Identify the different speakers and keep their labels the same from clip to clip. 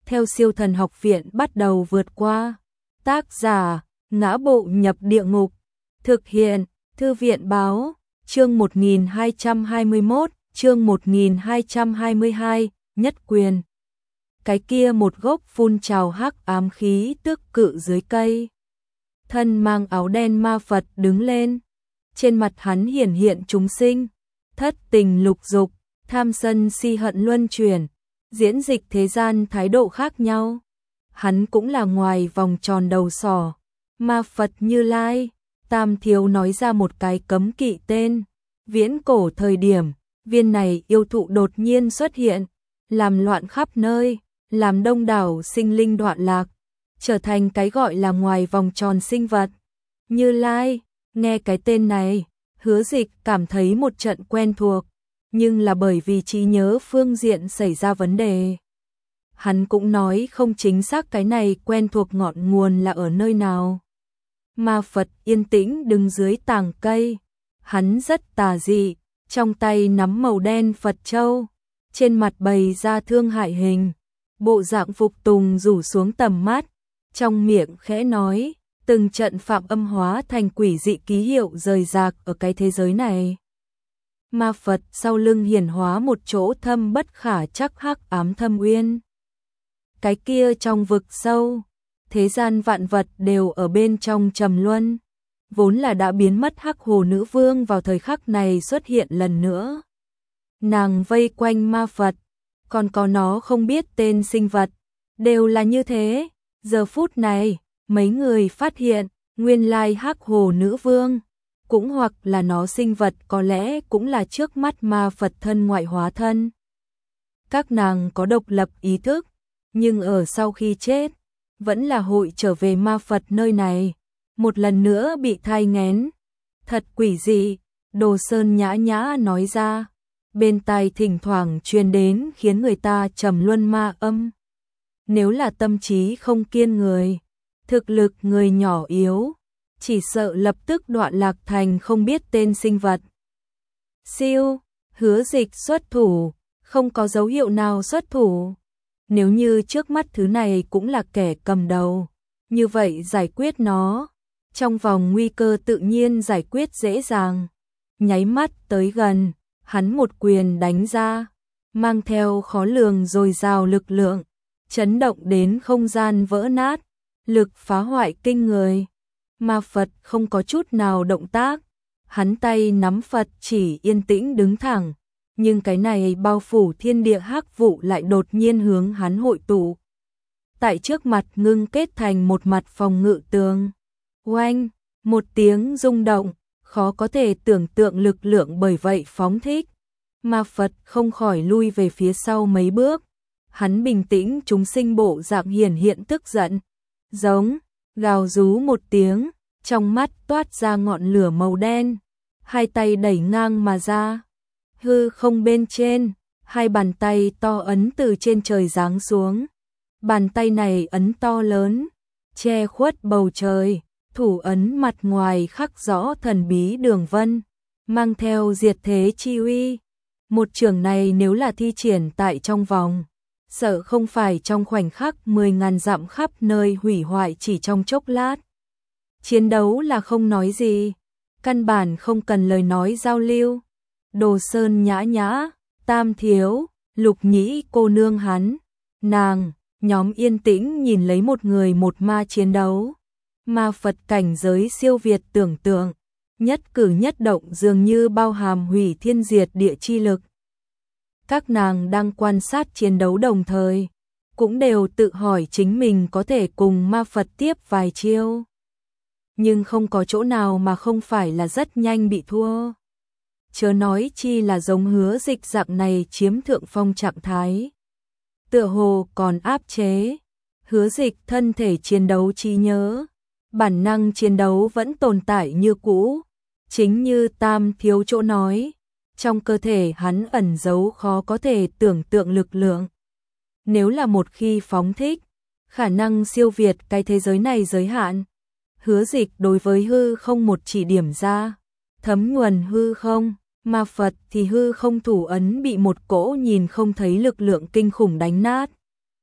Speaker 1: theo Siêu Thần Học Viện bắt đầu vượt qua. Tác giả: Ngã Bộ Nhập Địa Ngục. Thực hiện: Thư viện báo. Chương 1221, chương 1222, nhất quyền. Cái kia một gốc phun trào hắc ám khí tức cự dưới cây. Thân mang áo đen ma Phật đứng lên. Trên mặt hắn hiển hiện chúng sinh, thất tình lục dục, tham sân si hận luân chuyển, diễn dịch thế gian thái độ khác nhau. Hắn cũng là ngoài vòng tròn đầu sỏ. Ma Phật Như Lai. Tam Thiếu nói ra một cái cấm kỵ tên. Viễn cổ thời điểm, viên này yêu thụ đột nhiên xuất hiện, làm loạn khắp nơi, làm đông đảo sinh linh đoạn lạc, trở thành cái gọi là ngoài vòng tròn sinh vật. Như Lai, nghe cái tên này, Hứa Dịch cảm thấy một trận quen thuộc, nhưng là bởi vì trí nhớ phương diện xảy ra vấn đề. Hắn cũng nói không chính xác cái này quen thuộc ngọn nguồn là ở nơi nào. Ma Phật yên tĩnh đứng dưới tàng cây, hắn rất tà dị, trong tay nắm màu đen Phật châu, trên mặt bày ra thương hại hình, bộ dạng phục tùng rủ xuống tầm mắt, trong miệng khẽ nói, từng trận phạm âm hóa thành quỷ dị ký hiệu rời rạc ở cái thế giới này. Ma Phật sau lưng hiển hóa một chỗ thâm bất khả trắc hắc ám thâm uyên. Cái kia trong vực sâu, thế gian vạn vật đều ở bên trong trầm luân, vốn là đã biến mất Hắc Hồ Nữ Vương vào thời khắc này xuất hiện lần nữa. Nàng vây quanh ma Phật, còn có nó không biết tên sinh vật, đều là như thế. Giờ phút này, mấy người phát hiện, nguyên lai Hắc Hồ Nữ Vương, cũng hoặc là nó sinh vật có lẽ cũng là trước mắt ma Phật thân ngoại hóa thân. Các nàng có độc lập ý thức, nhưng ở sau khi chết, vẫn là hội trở về ma Phật nơi này, một lần nữa bị thai nghén. Thật quỷ dị, Đồ Sơn nhã nhã nói ra, bên tai thỉnh thoảng truyền đến khiến người ta trầm luân ma âm. Nếu là tâm trí không kiên người, thực lực người nhỏ yếu, chỉ sợ lập tức đoạn lạc thành không biết tên sinh vật. Siêu, Hứa Dịch xuất thủ, không có dấu hiệu nào xuất thủ. Nếu như trước mắt thứ này cũng là kẻ cầm đầu, như vậy giải quyết nó, trong vòng nguy cơ tự nhiên giải quyết dễ dàng. Nháy mắt tới gần, hắn một quyền đánh ra, mang theo khó lường dồi dào lực lượng, chấn động đến không gian vỡ nát, lực phá hoại kinh người. Ma Phật không có chút nào động tác, hắn tay nắm Phật chỉ yên tĩnh đứng thẳng, nhưng cái này bao phủ thiên địa hắc vụ lại đột nhiên hướng hắn hội tụ. Tại trước mặt ngưng kết thành một mặt phòng ngự tường. Oanh, một tiếng rung động, khó có thể tưởng tượng lực lượng bởi vậy phóng thích. Ma Phật không khỏi lui về phía sau mấy bước. Hắn bình tĩnh chúng sinh bộ dạng hiển hiện tức giận. Giống, gào rú một tiếng, trong mắt toát ra ngọn lửa màu đen. Hai tay đẩy ngang mà ra. Hư không bên trên, hai bàn tay to ấn từ trên trời giáng xuống. Bàn tay này ấn to lớn, che khuất bầu trời, thủ ấn mặt ngoài khắc rõ thần bí đường vân, mang theo diệt thế chi uy. Một trường này nếu là thi triển tại trong vòng, sợ không phải trong khoảnh khắc 10.000 dặm khắp nơi hủy hoại chỉ trong chốc lát. Chiến đấu là không nói gì, căn bản không cần lời nói giao lưu. Đồ Sơn nhã nhã, Tam Thiếu, Lục Nhĩ cô nương hắn, nàng, nhóm yên tĩnh nhìn lấy một người một ma chiến đấu. Ma Phật cảnh giới siêu việt tưởng tượng, nhất cử nhất động dường như bao hàm hủy thiên diệt địa chi lực. Các nàng đang quan sát chiến đấu đồng thời, cũng đều tự hỏi chính mình có thể cùng ma Phật tiếp vài chiêu. Nhưng không có chỗ nào mà không phải là rất nhanh bị thua. Chớ nói chi là giống Hứa Dịch dạng này chiếm thượng phong trạng thái. Tựa hồ còn áp chế. Hứa Dịch thân thể chiến đấu trí nhớ, bản năng chiến đấu vẫn tồn tại như cũ. Chính như Tam Thiếu chỗ nói, trong cơ thể hắn ẩn giấu khó có thể tưởng tượng lực lượng. Nếu là một khi phóng thích, khả năng siêu việt cái thế giới này giới hạn. Hứa Dịch đối với hư không một chỉ điểm ra, thấm nhuần hư không. Ma Phật thì hư không thủ ấn bị một cỗ nhìn không thấy lực lượng kinh khủng đánh nát.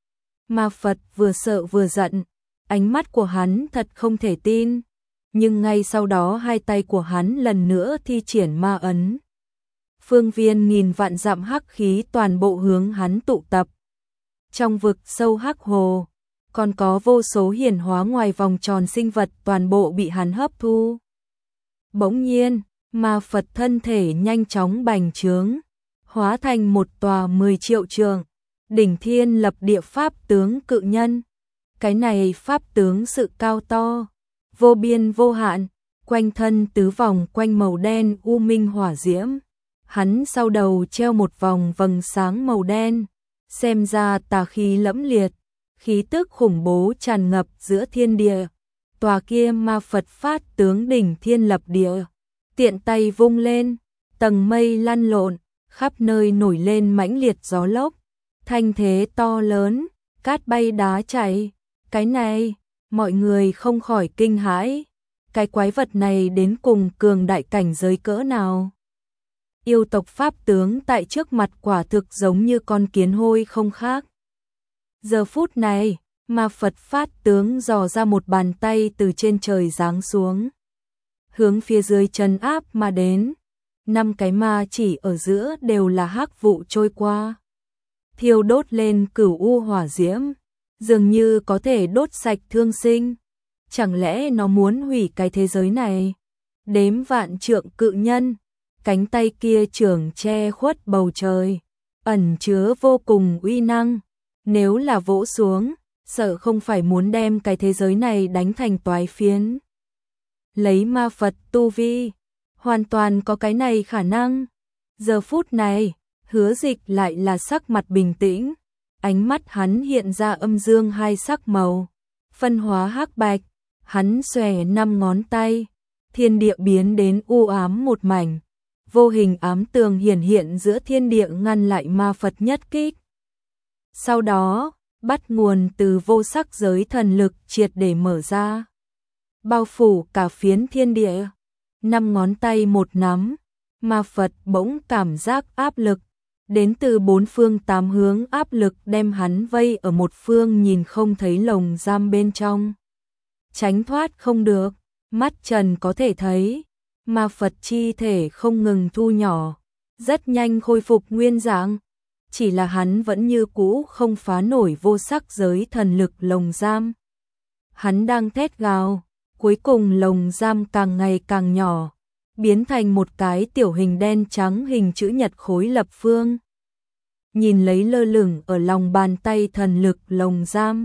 Speaker 1: Ma Phật vừa sợ vừa giận, ánh mắt của hắn thật không thể tin, nhưng ngay sau đó hai tay của hắn lần nữa thi triển ma ấn. Phương viên nghìn vạn dặm hắc khí toàn bộ hướng hắn tụ tập. Trong vực sâu hắc hồ, còn có vô số hiển hóa ngoài vòng tròn sinh vật toàn bộ bị hắn hấp thu. Bỗng nhiên, Ma Phật thân thể nhanh chóng bành trướng, hóa thành một tòa 10 triệu trượng, đỉnh thiên lập địa pháp tướng cự nhân. Cái này pháp tướng sự cao to, vô biên vô hạn, quanh thân tứ vòng quanh màu đen u minh hỏa diễm. Hắn sau đầu treo một vòng vầng sáng màu đen, xem ra tà khí lẫm liệt, khí tức khủng bố tràn ngập giữa thiên địa. Tòa kia Ma Phật phát tướng đỉnh thiên lập địa, tiện tay vung lên, tầng mây lăn lộn, khắp nơi nổi lên mãnh liệt gió lốc, thanh thế to lớn, cát bay đá chạy. Cái này, mọi người không khỏi kinh hãi, cái quái vật này đến cùng cường đại cảnh giới cỡ nào? Yêu tộc pháp tướng tại trước mặt quả thực giống như con kiến hôi không khác. Giờ phút này, Ma Phật phát tướng dò ra một bàn tay từ trên trời giáng xuống, hướng phía dưới trấn áp mà đến. 5 cái ma chỉ ở giữa đều là hắc vụ trôi qua, thiêu đốt lên cửu u hỏa diễm, dường như có thể đốt sạch thương sinh. Chẳng lẽ nó muốn hủy cái thế giới này? Đếm vạn trượng cự nhân, cánh tay kia trưởng che khuất bầu trời, ẩn chứa vô cùng uy năng. Nếu là vỗ xuống, sợ không phải muốn đem cái thế giới này đánh thành toái phiến. Lấy Ma Phật tu vi, hoàn toàn có cái này khả năng. Giờ phút này, Hứa Dịch lại là sắc mặt bình tĩnh, ánh mắt hắn hiện ra âm dương hai sắc màu, phân hóa hắc bạch, hắn xòe 5 ngón tay, thiên địa biến đến u ám một mảnh, vô hình ám tường hiển hiện giữa thiên địa ngăn lại Ma Phật nhất kích. Sau đó, bắt nguồn từ vô sắc giới thần lực triệt để mở ra, bao phủ cả phiến thiên địa. 5 ngón tay một nắm, Ma Phật bỗng cảm giác áp lực, đến từ 4 phương 8 hướng áp lực đem hắn vây ở một phương nhìn không thấy lồng giam bên trong. Tránh thoát không được, mắt trần có thể thấy, Ma Phật chi thể không ngừng thu nhỏ, rất nhanh khôi phục nguyên dạng. Chỉ là hắn vẫn như cũ không phá nổi vô sắc giới thần lực lồng giam. Hắn đang thét gào, cuối cùng lồng giam càng ngày càng nhỏ, biến thành một cái tiểu hình đen trắng hình chữ nhật khối lập phương. Nhìn lấy lơ lửng ở lòng bàn tay thần lực lồng giam,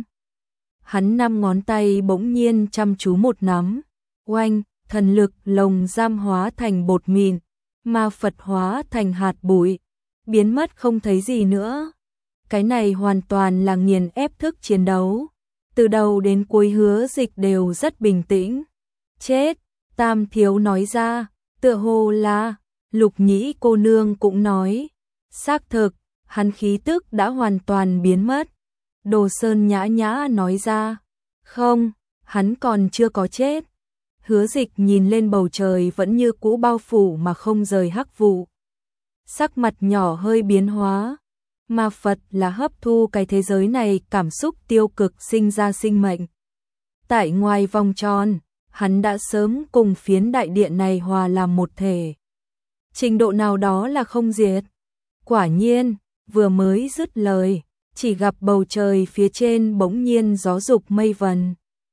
Speaker 1: hắn 5 ngón tay bỗng nhiên chăm chú một nắm, oanh, thần lực lồng giam hóa thành bột mịn, Ma Phật hóa thành hạt bụi, biến mất không thấy gì nữa. Cái này hoàn toàn là nghiền ép thức chiến đấu. Từ đầu đến cuối Hứa Dịch đều rất bình tĩnh. Chết, Tam Thiếu nói ra, tựa hồ là, Lục Nhĩ cô nương cũng nói. Xác thực, hắn khí tức đã hoàn toàn biến mất. Đồ Sơn Nhã Nhã nói ra, không, hắn còn chưa có chết. Hứa Dịch nhìn lên bầu trời vẫn như cũ bao phủ mà không rời hắc vụ. Sắc mặt nhỏ hơi biến hóa. Ma Phật là hấp thu cái thế giới này cảm xúc tiêu cực sinh ra sinh mệnh. Tại ngoài vòng tròn, hắn đã sớm cùng phiến đại địa này hòa làm một thể. Trình độ nào đó là không diệt. Quả nhiên, vừa mới dứt lời, chỉ gặp bầu trời phía trên bỗng nhiên gió dục mây vần.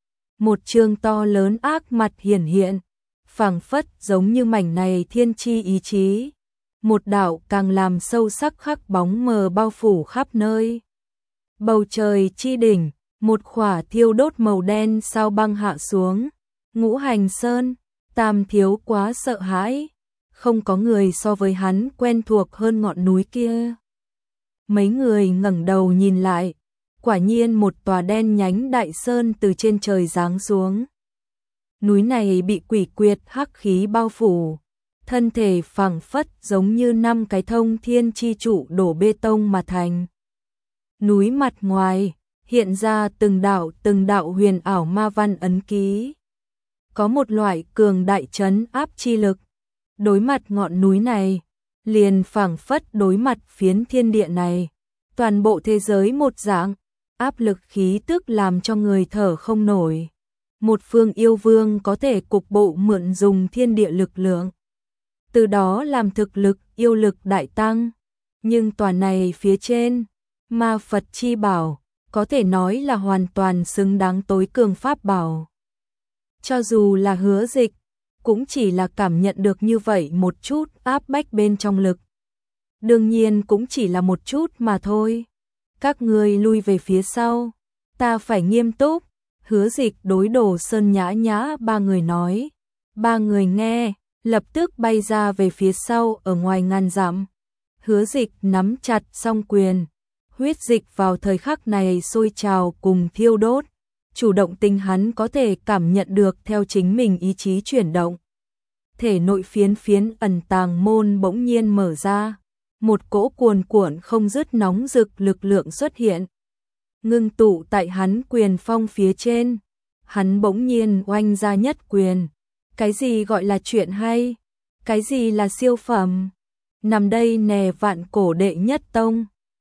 Speaker 1: Một chương to lớn ác mặt hiển hiện, phảng phất giống như mảnh này thiên chi ý chí. Một đạo càng làm sâu sắc khắc bóng mờ bao phủ khắp nơi. Bầu trời chi đỉnh, một khỏa thiêu đốt màu đen sao băng hạ xuống. Ngũ Hành Sơn, Tam Thiếu quá sợ hãi, không có người so với hắn quen thuộc hơn ngọn núi kia. Mấy người ngẩng đầu nhìn lại, quả nhiên một tòa đen nhánh đại sơn từ trên trời giáng xuống. Núi này bị quỷ quyệt hắc khí bao phủ, thân thể phảng phất giống như 5 cái thông thiên chi trụ đổ bê tông mà thành. Núi mặt ngoài hiện ra từng đạo huyền ảo ma văn ấn ký. Có một loại cường đại trấn áp chi lực. Đối mặt ngọn núi này, liền phảng phất đối mặt phiến thiên địa này, toàn bộ thế giới một dạng, áp lực khí tức làm cho người thở không nổi. Một phương yêu vương có thể cục bộ mượn dùng thiên địa lực lượng, từ đó làm thực lực yêu lực đại tăng. Nhưng tòa này phía trên, Ma Phật chi bảo, có thể nói là hoàn toàn xứng đáng tối cường pháp bảo. Cho dù là Hứa Dịch, cũng chỉ là cảm nhận được như vậy một chút áp bách bên trong lực. Đương nhiên cũng chỉ là một chút mà thôi. Các ngươi lui về phía sau, ta phải nghiêm túc. Hứa Dịch đối Đồ Sơn Nhã Nhã ba người nói. Ba người nghe, lập tức bay ra về phía sau ở ngoài ngàn dặm. Hứa Dịch nắm chặt song quyền, huyết dịch vào thời khắc này sôi trào cùng thiêu đốt. Chủ động tinh hắn có thể cảm nhận được theo chính mình ý chí chuyển động. Thể nội phiến phiến ẩn tàng môn bỗng nhiên mở ra, một cỗ cuồn cuộn không dứt nóng rực lực lượng xuất hiện, ngưng tụ tại hắn quyền phong phía trên. Hắn bỗng nhiên oanh ra nhất quyền. Cái gì gọi là chuyện hay? Cái gì là siêu phẩm? Nằm đây nè vạn cổ đệ nhất tông.